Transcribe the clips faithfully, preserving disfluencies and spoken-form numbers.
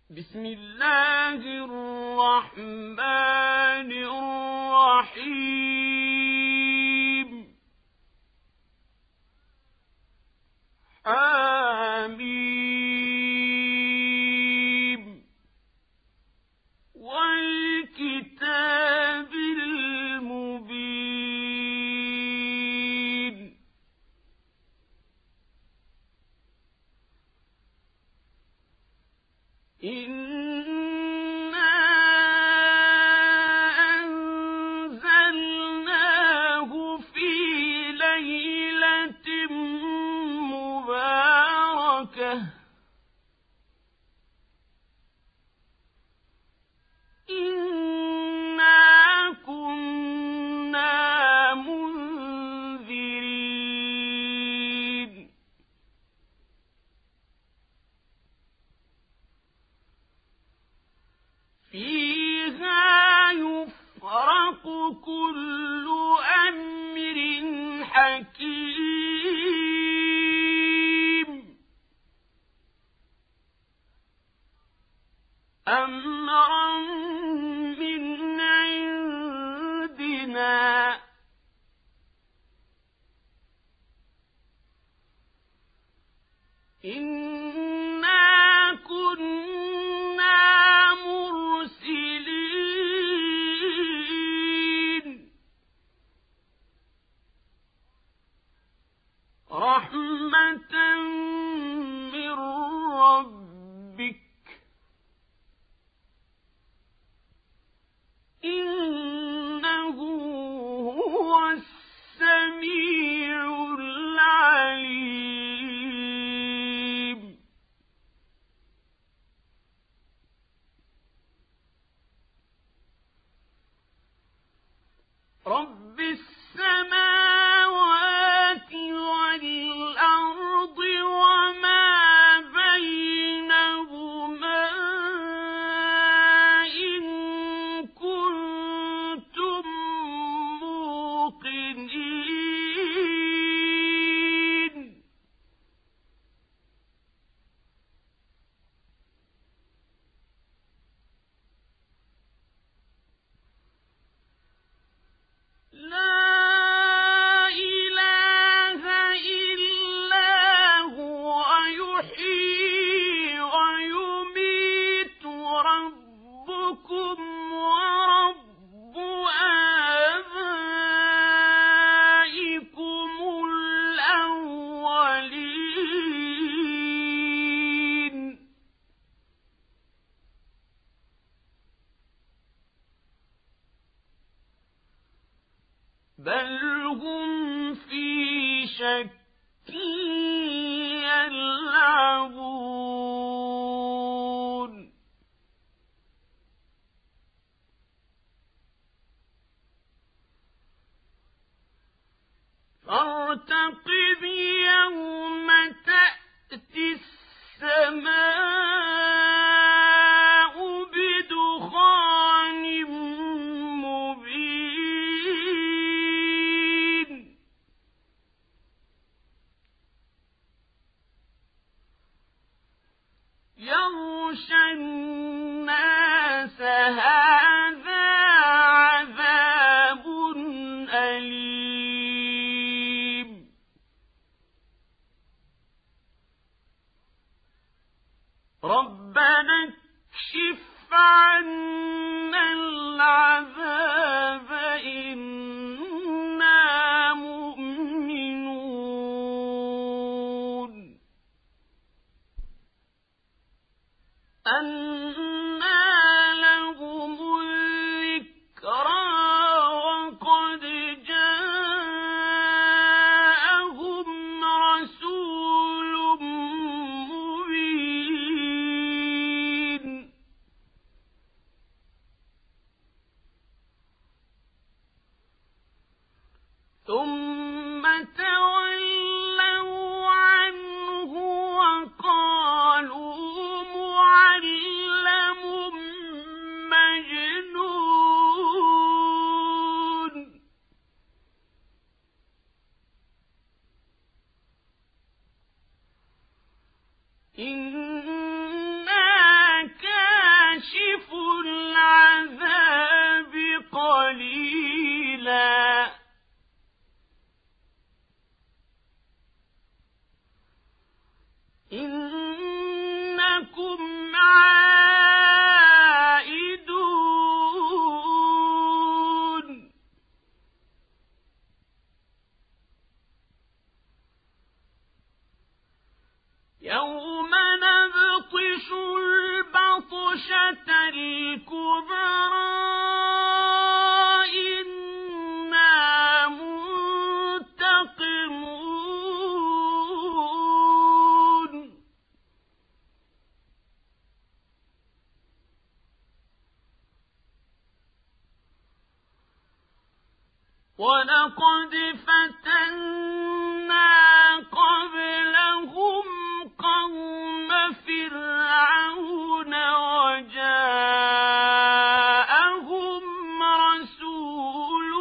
بسم الله الرحمن الرحيم حميم والكتاب المبين إنا أنزلناه في ليلة مباركة إنا كنا منذرين فيها يفرق كل أمر حكيم أمرا من عندنا إنا كنا مرسلين رحمة من ربك إنه هو السميع العليم رب السماوات والأرض وما بينهما إن كنتم موقنين لا إله إلا هو يحيي ويميت ربكم ورب آبائكم الأولين بل هم في شك يلعبون فارتقب يوم تأتي السماء بدخان مبين يغشى الناس هذا عذاب أليم ربنا اكشف عنا العذاب إنا مؤمنون أنى لهم الذكرى وقد جاءهم رسول مبين ثم تولوا عنه وقالوا معلم مجنون إنا كان إنكم عائدون يوم نبطش البطشة الكبرى إنا منتقمون ولقد فتنا قبلهم قوم فرعون وجاءهم رسول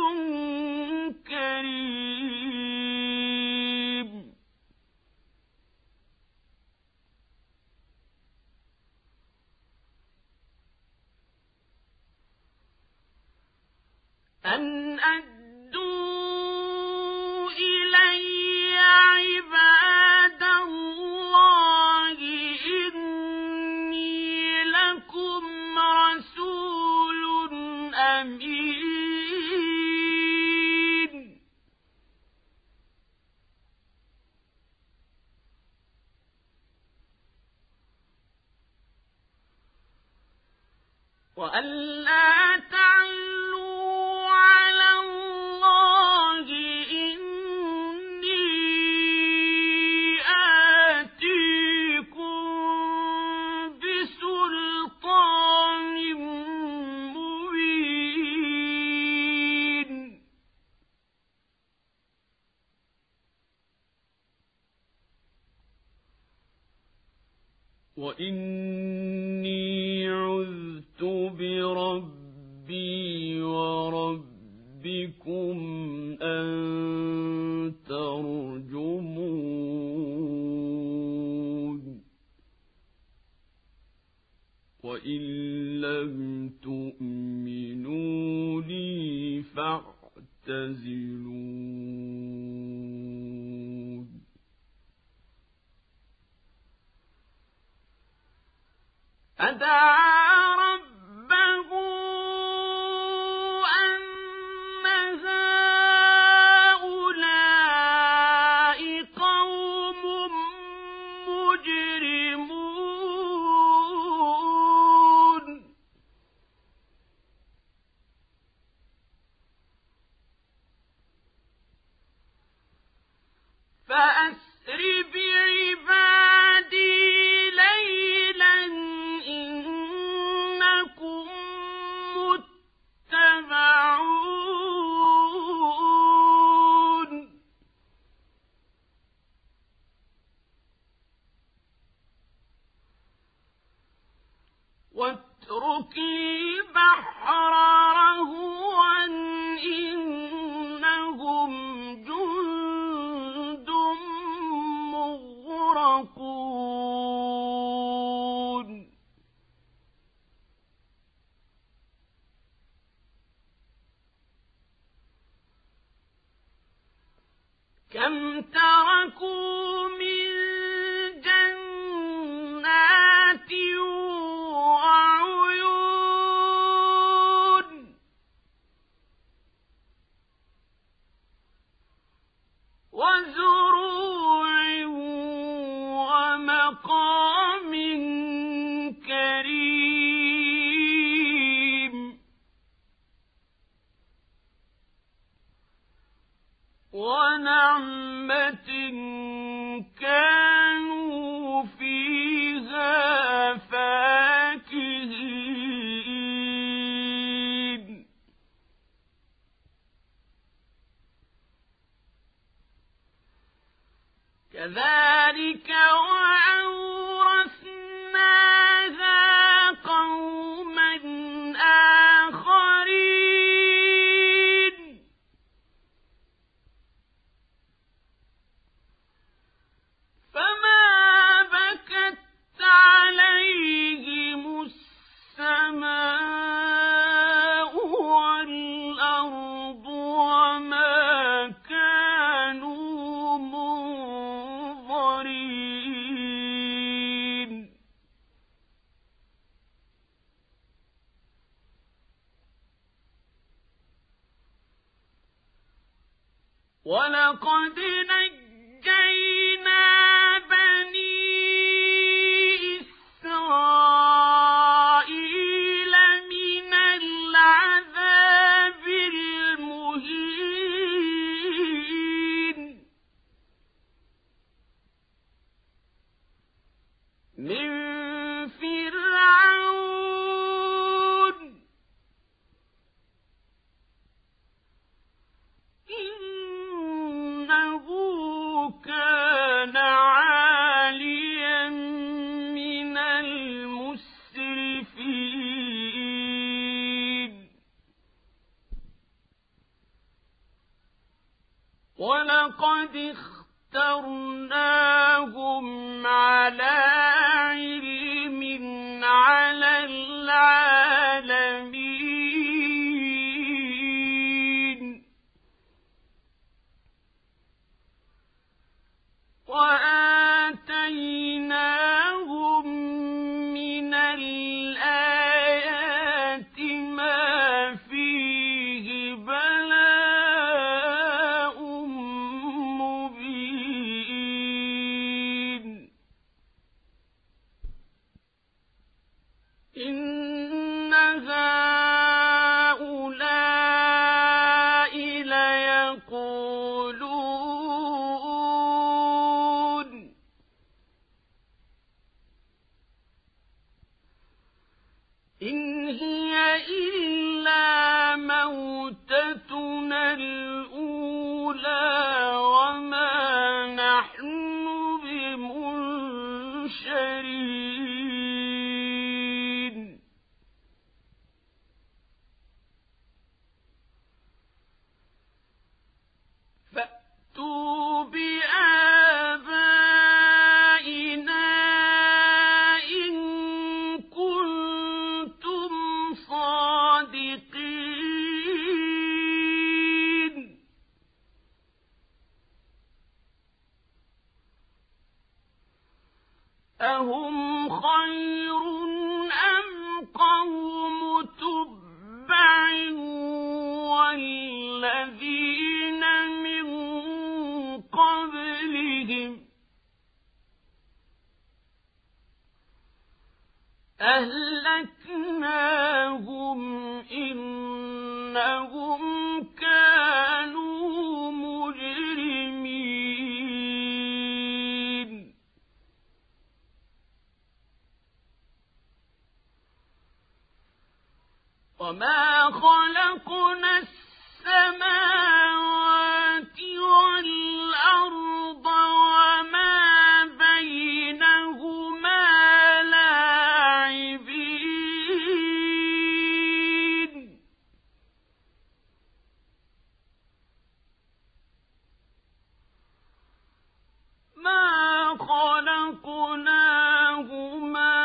كريم أن أدوا إلي عباد الله إني لكم رسول أمين وأن لا تعلوا على الله إني آتيكم بسلطان مبين وإني عذت بربي وربكم أن ترجمون وإن لم تؤمنوا لي فاعتزلون فدعا ربه أن هؤلاء قوم مجرمون فأسر بعبادي ليلا إنكم متبعون واترك البحر رهوا إنهم جند مغرقون كم تركوا من جنات وعيون وزروع ومقام كريم ونعمة كانوا فيها فاكهين كذلك وأورثناها ولقد نجينا بني إسرائيل من العذاب المهين من فرعون إنه كان عاليا من المسرفين ولقد اخترناهم على علم على العالمين وآتيناهم من الآيات ما فيه بلاء مبين إن هؤلاء ليقولون إن هي إلا موتتنا الأولى وما نحن بمنشرين فأتوا بآبائنا إن كنتم صادقين أهم خير أم قوم تبع والذين من قبلهم أهلكناهم إنهم كانوا مجرمين وما خلقنا السماوات والأرض وما بينهما لاعبين ما خلقناهما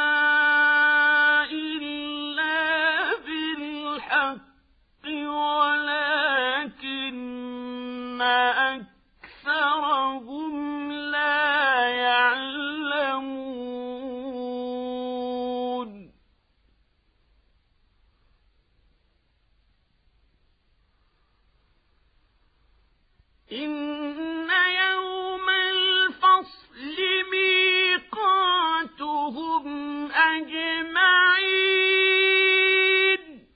إلا بالحق ولكن أكثرهم لا يعلمون إن يوم الفصل ميقاتهم أجمعين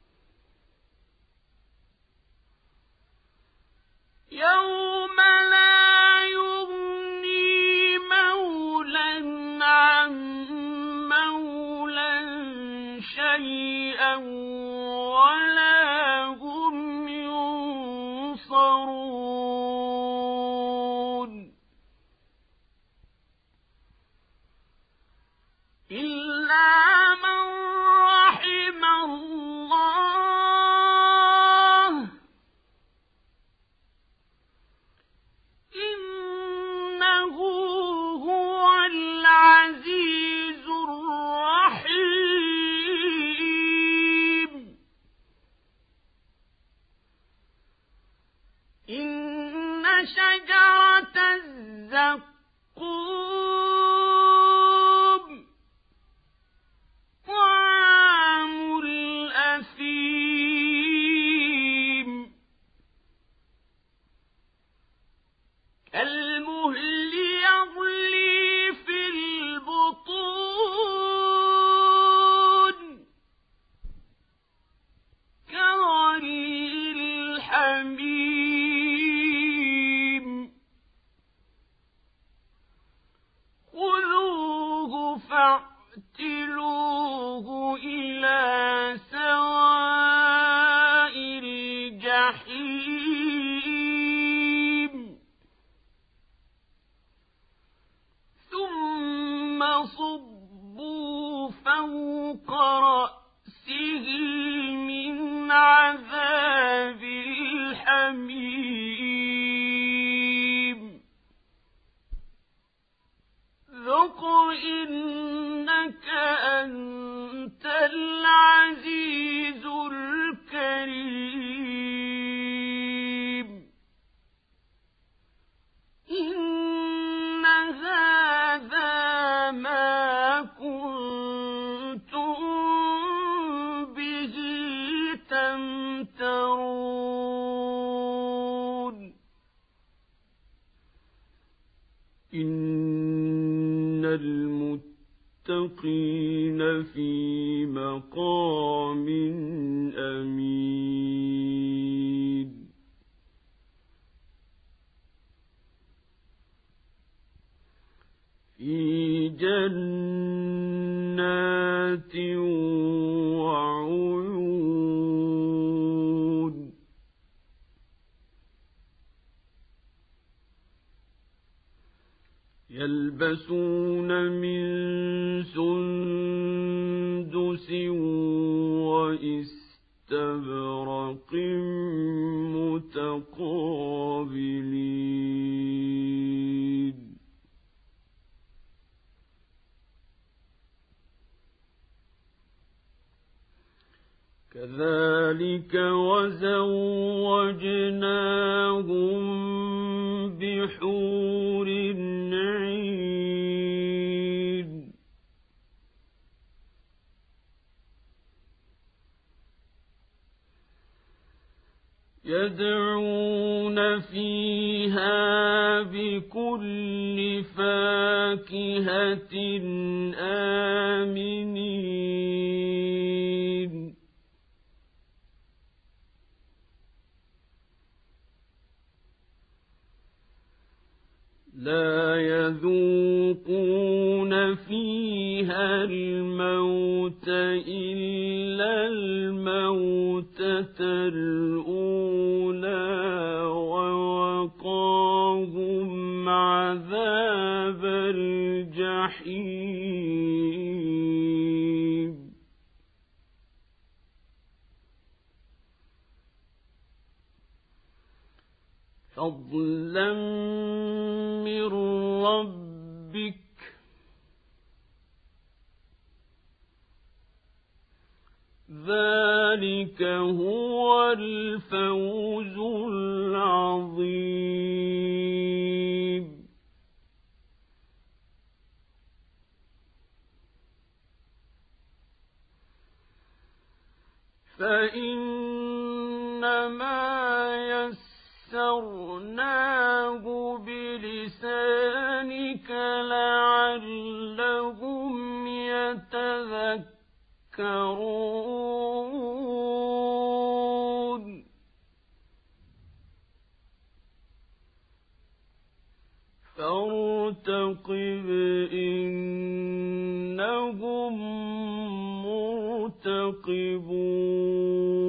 يوم لا يغني مولى عن مولى شيئا ولا هم ينصرون إلا من رحم الله إنه هو العزيز الرحيم إن شجرة الزقوم فاعتلوه إلى سواء الجحيم ثم صبوا فوق رأسه من عذاب الحميم ذق إنك أنت العزيز الكريم إن هذا ما كنتم به تمترون إن المتقين في مقام أمين في جنات وعيون يلبسون من سندس واستبرق متقابلين كذلك وزوجناهم بحور عين يدعون فيها بكل فاكهة آمنين لا يذوقون فيها الموت إلا الموتة الأولى ووقاهم عذاب الجحيم فضلا من ربك ذلك هو الفوز العظيم فإنما يسرناه بلسانك لعلهم يتذكرون فارتقب إنهم مرتقبون